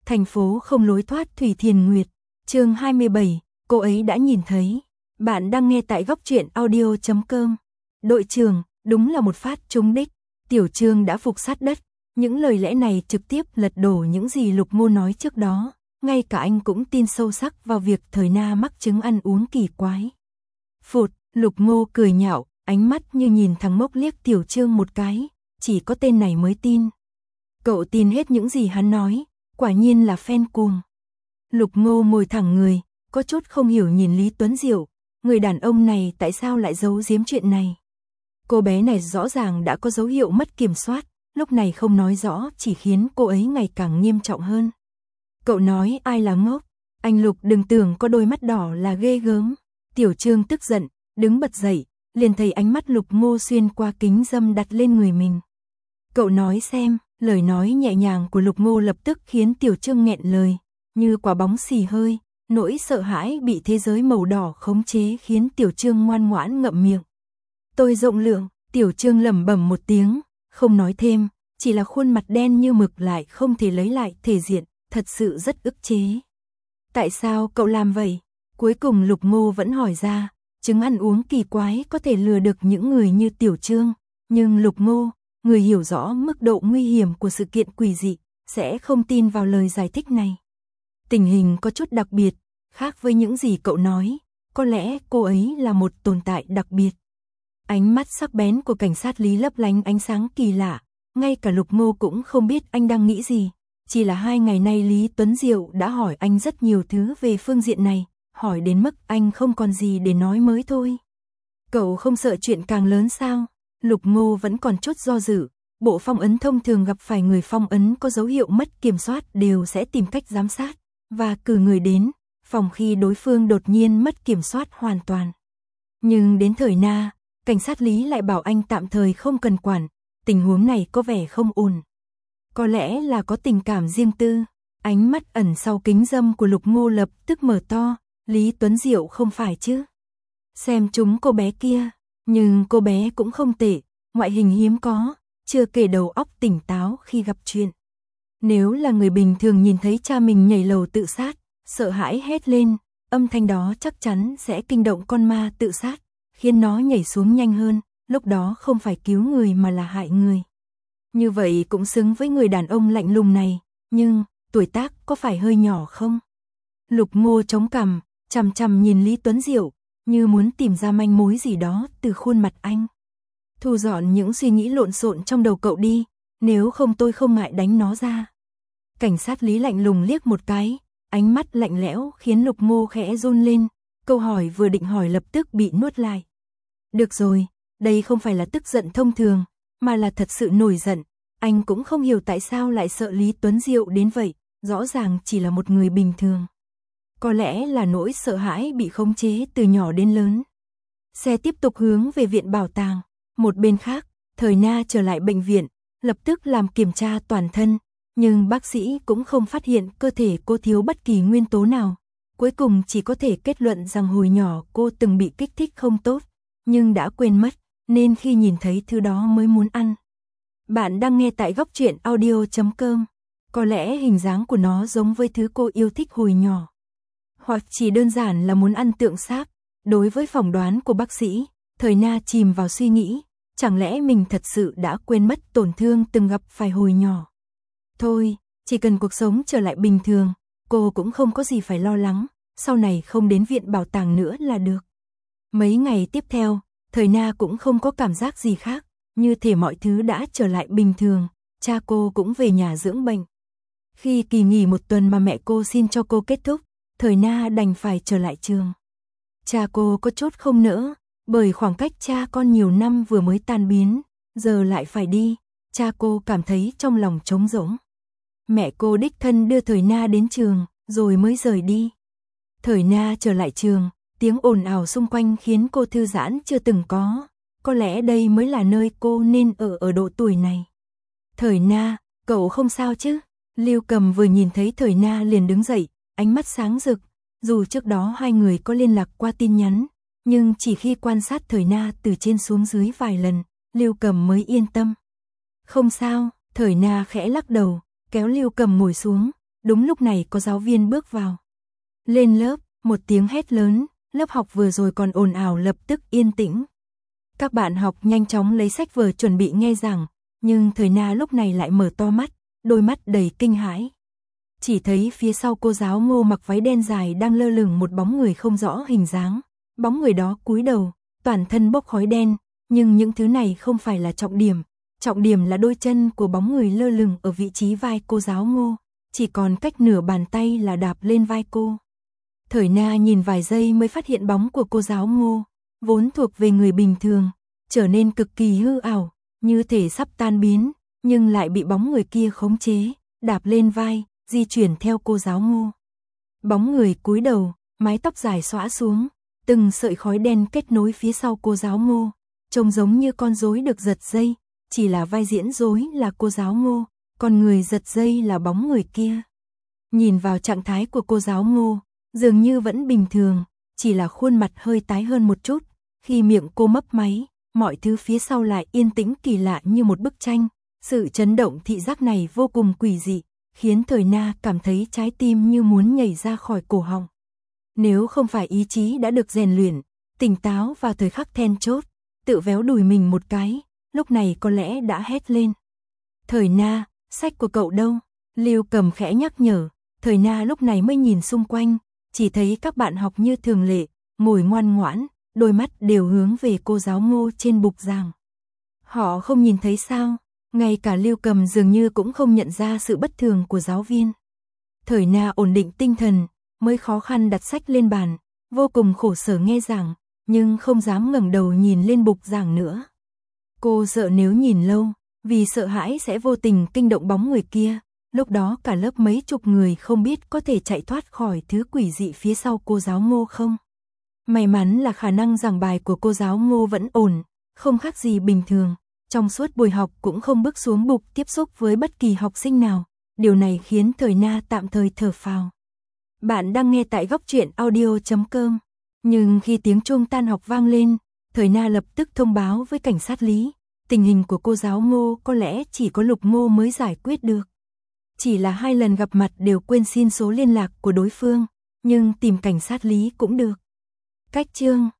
Thành phố không lối thoát Thủy Thiền Nguyệt, chương 27, cô ấy đã nhìn thấy. Bạn đang nghe tại góc truyện audio.com. Đội trưởng, đúng là một phát trúng đích. Tiểu Trương đã phục sát đất. Những lời lẽ này trực tiếp lật đổ những gì Lục Ngô nói trước đó. Ngay cả anh cũng tin sâu sắc vào việc Thời Na mắc chứng ăn uống kỳ quái. Phụt, Lục Ngô cười nhạo, ánh mắt như nhìn thằng mốc liếc Tiểu Trương một cái. Chỉ có tên này mới tin. Cậu tin hết những gì hắn nói, quả nhiên là fan cuồng. Lục Ngô ngồi thẳng người, có chút không hiểu nhìn Lý Tuấn Diệu, người đàn ông này tại sao lại giấu giếm chuyện này. Cô bé này rõ ràng đã có dấu hiệu mất kiểm soát, lúc này không nói rõ chỉ khiến cô ấy ngày càng nghiêm trọng hơn. Cậu nói ai là ngốc, anh Lục đừng tưởng có đôi mắt đỏ là ghê gớm. Tiểu Trương tức giận, đứng bật dậy, liền thấy ánh mắt Lục Ngô xuyên qua kính râm đặt lên người mình. Cậu nói xem, lời nói nhẹ nhàng của Lục Ngô lập tức khiến Tiểu Trương nghẹn lời, như quả bóng xì hơi, nỗi sợ hãi bị thế giới màu đỏ khống chế khiến Tiểu Trương ngoan ngoãn ngậm miệng. Tôi rộng lượng, Tiểu Trương lẩm bẩm một tiếng, không nói thêm, chỉ là khuôn mặt đen như mực lại không thể lấy lại thể diện, thật sự rất ức chế. Tại sao cậu làm vậy? Cuối cùng Lục Ngô vẫn hỏi ra, chứng ăn uống kỳ quái có thể lừa được những người như Tiểu Trương, nhưng Lục Ngô, người hiểu rõ mức độ nguy hiểm của sự kiện quỷ dị, sẽ không tin vào lời giải thích này. Tình hình có chút đặc biệt, khác với những gì cậu nói, có lẽ cô ấy là một tồn tại đặc biệt. Ánh mắt sắc bén của cảnh sát Lý lấp lánh ánh sáng kỳ lạ, ngay cả Lục Ngô cũng không biết anh đang nghĩ gì. Chỉ là 2 ngày nay Lý Tuấn Diệu đã hỏi anh rất nhiều thứ về phương diện này, hỏi đến mức anh không còn gì để nói mới thôi. Cậu không sợ chuyện càng lớn sao? Lục Ngô vẫn còn chút do dự, bộ phong ấn thông thường gặp phải người phong ấn có dấu hiệu mất kiểm soát đều sẽ tìm cách giám sát, và cử người đến, phòng khi đối phương đột nhiên mất kiểm soát hoàn toàn. Nhưng đến Thời Na, cảnh sát Lý lại bảo anh tạm thời không cần quản, tình huống này có vẻ không ổn. Có lẽ là có tình cảm riêng tư, ánh mắt ẩn sau kính râm của Lục Ngô lập tức mở to, Lý Tuấn Diệu không phải chứ. Xem chúng cô bé kia, nhưng cô bé cũng không tệ, ngoại hình hiếm có, chưa kể đầu óc tỉnh táo khi gặp chuyện. Nếu là người bình thường nhìn thấy cha mình nhảy lầu tự sát, sợ hãi hét lên, âm thanh đó chắc chắn sẽ kinh động con ma tự sát, khiến nó nhảy xuống nhanh hơn, lúc đó không phải cứu người mà là hại người. Như vậy cũng xứng với người đàn ông lạnh lùng này, nhưng tuổi tác có phải hơi nhỏ không? Lục Ngô chống cằm, chằm chằm nhìn Lý Tuấn Diệu, như muốn tìm ra manh mối gì đó từ khuôn mặt anh. Thu dọn những suy nghĩ lộn xộn trong đầu cậu đi, nếu không tôi không ngại đánh nó ra. Cảnh sát Lý lạnh lùng liếc một cái, ánh mắt lạnh lẽo khiến Lục Ngô khẽ run lên, câu hỏi vừa định hỏi lập tức bị nuốt lại. Được rồi, đây không phải là tức giận thông thường, mà là thật sự nổi giận, anh cũng không hiểu tại sao lại sợ Lý Tuấn Diệu đến vậy, rõ ràng chỉ là một người bình thường. Có lẽ là nỗi sợ hãi bị khống chế từ nhỏ đến lớn. Xe tiếp tục hướng về viện bảo tàng, một bên khác, Thời Na trở lại bệnh viện, lập tức làm kiểm tra toàn thân, nhưng bác sĩ cũng không phát hiện cơ thể cô thiếu bất kỳ nguyên tố nào. Cuối cùng chỉ có thể kết luận rằng hồi nhỏ cô từng bị kích thích không tốt, nhưng đã quên mất, nên khi nhìn thấy thứ đó mới muốn ăn. Bạn đang nghe tại góc truyện audio.com. Có lẽ hình dáng của nó giống với thứ cô yêu thích hồi nhỏ. Hoặc chỉ đơn giản là muốn ăn tượng sáp. Đối với phỏng đoán của bác sĩ, Thời Na chìm vào suy nghĩ, chẳng lẽ mình thật sự đã quên mất tổn thương từng gặp phải hồi nhỏ. Thôi, chỉ cần cuộc sống trở lại bình thường, cô cũng không có gì phải lo lắng, sau này không đến viện bảo tàng nữa là được. Mấy ngày tiếp theo, Thời Na cũng không có cảm giác gì khác, như thể mọi thứ đã trở lại bình thường, cha cô cũng về nhà dưỡng bệnh. Khi kỳ nghỉ 1 tuần mà mẹ cô xin cho cô kết thúc, Thời Na đành phải trở lại trường. Cha cô có chút không nỡ, bởi khoảng cách cha con nhiều năm vừa mới tan biến, giờ lại phải đi, cha cô cảm thấy trong lòng trống rỗng. Mẹ cô đích thân đưa Thời Na đến trường, rồi mới rời đi. Thời Na trở lại trường, tiếng ồn ào xung quanh khiến cô thư giãn chưa từng có lẽ đây mới là nơi cô nên ở độ tuổi này. Thời Na, cậu không sao chứ? Lưu Cầm vừa nhìn thấy Thời Na liền đứng dậy, ánh mắt sáng rực, dù trước đó hai người có liên lạc qua tin nhắn, nhưng chỉ khi quan sát Thời Na từ trên xuống dưới vài lần, Lưu Cầm mới yên tâm. Không sao, Thời Na khẽ lắc đầu, kéo Lưu Cầm ngồi xuống, Đúng lúc này có giáo viên bước vào. Lên lớp, một tiếng hét lớn, lớp học vừa rồi còn ồn ào lập tức yên tĩnh. Các bạn học nhanh chóng lấy sách vở chuẩn bị nghe giảng, nhưng Thời Na lúc này lại mở to mắt, đôi mắt đầy kinh hãi. Chỉ thấy phía sau cô giáo Ngô mặc váy đen dài đang lơ lửng một bóng người không rõ hình dáng. Bóng người đó cúi đầu, toàn thân bốc khói đen, nhưng những thứ này không phải là trọng điểm là đôi chân của bóng người lơ lửng ở vị trí vai cô giáo Ngô, chỉ còn cách nửa bàn tay là đạp lên vai cô. Thời Na nhìn vài giây mới phát hiện bóng của cô giáo Ngô, vốn thuộc về người bình thường, trở nên cực kỳ hư ảo, như thể sắp tan biến, nhưng lại bị bóng người kia khống chế, đạp lên vai, di chuyển theo cô giáo Ngô. Bóng người cúi đầu, mái tóc dài xõa xuống, từng sợi khói đen kết nối phía sau cô giáo Ngô, trông giống như con rối được giật dây, chỉ là vai diễn rối là cô giáo Ngô, còn người giật dây là bóng người kia. Nhìn vào trạng thái của cô giáo Ngô, dường như vẫn bình thường, chỉ là khuôn mặt hơi tái hơn một chút, khi miệng cô mấp máy, mọi thứ phía sau lại yên tĩnh kỳ lạ như một bức tranh. Sự chấn động thị giác này vô cùng quỷ dị, khiến Thời Na cảm thấy trái tim như muốn nhảy ra khỏi cổ họng. Nếu không phải ý chí đã được rèn luyện, tỉnh táo vào thời khắc then chốt, tự véo đùi mình một cái, lúc này có lẽ đã hét lên. Thời Na, sách của cậu đâu? Lưu Cầm khẽ nhắc nhở. Thời Na lúc này mới nhìn xung quanh, chỉ thấy các bạn học như thường lệ, ngồi ngoan ngoãn, đôi mắt đều hướng về cô giáo Ngô trên bục giảng. Họ không nhìn thấy sao? Ngay cả Lưu Cầm dường như cũng không nhận ra sự bất thường của giáo viên. Thời Na ổn định tinh thần, mới khó khăn đặt sách lên bàn, vô cùng khổ sở nghe giảng, nhưng không dám ngẩng đầu nhìn lên bục giảng nữa. Cô sợ nếu nhìn lâu, vì sợ hãi sẽ vô tình kinh động bóng người kia, lúc đó cả lớp mấy chục người không biết có thể chạy thoát khỏi thứ quỷ dị phía sau cô giáo Ngô không. May mắn là khả năng giảng bài của cô giáo Ngô vẫn ổn, không khác gì bình thường. Trong suốt buổi học cũng không bước xuống bục tiếp xúc với bất kỳ học sinh nào. Điều này khiến Thời Na tạm thời thở phào. Bạn đang nghe tại góc truyện audio.com. Nhưng khi tiếng chuông tan học vang lên, Thời Na lập tức thông báo với cảnh sát Lý. Tình hình của cô giáo Ngô có lẽ chỉ có Lục Ngô mới giải quyết được. Chỉ là 2 lần gặp mặt đều quên xin số liên lạc của đối phương, nhưng tìm cảnh sát Lý cũng được. Cách chương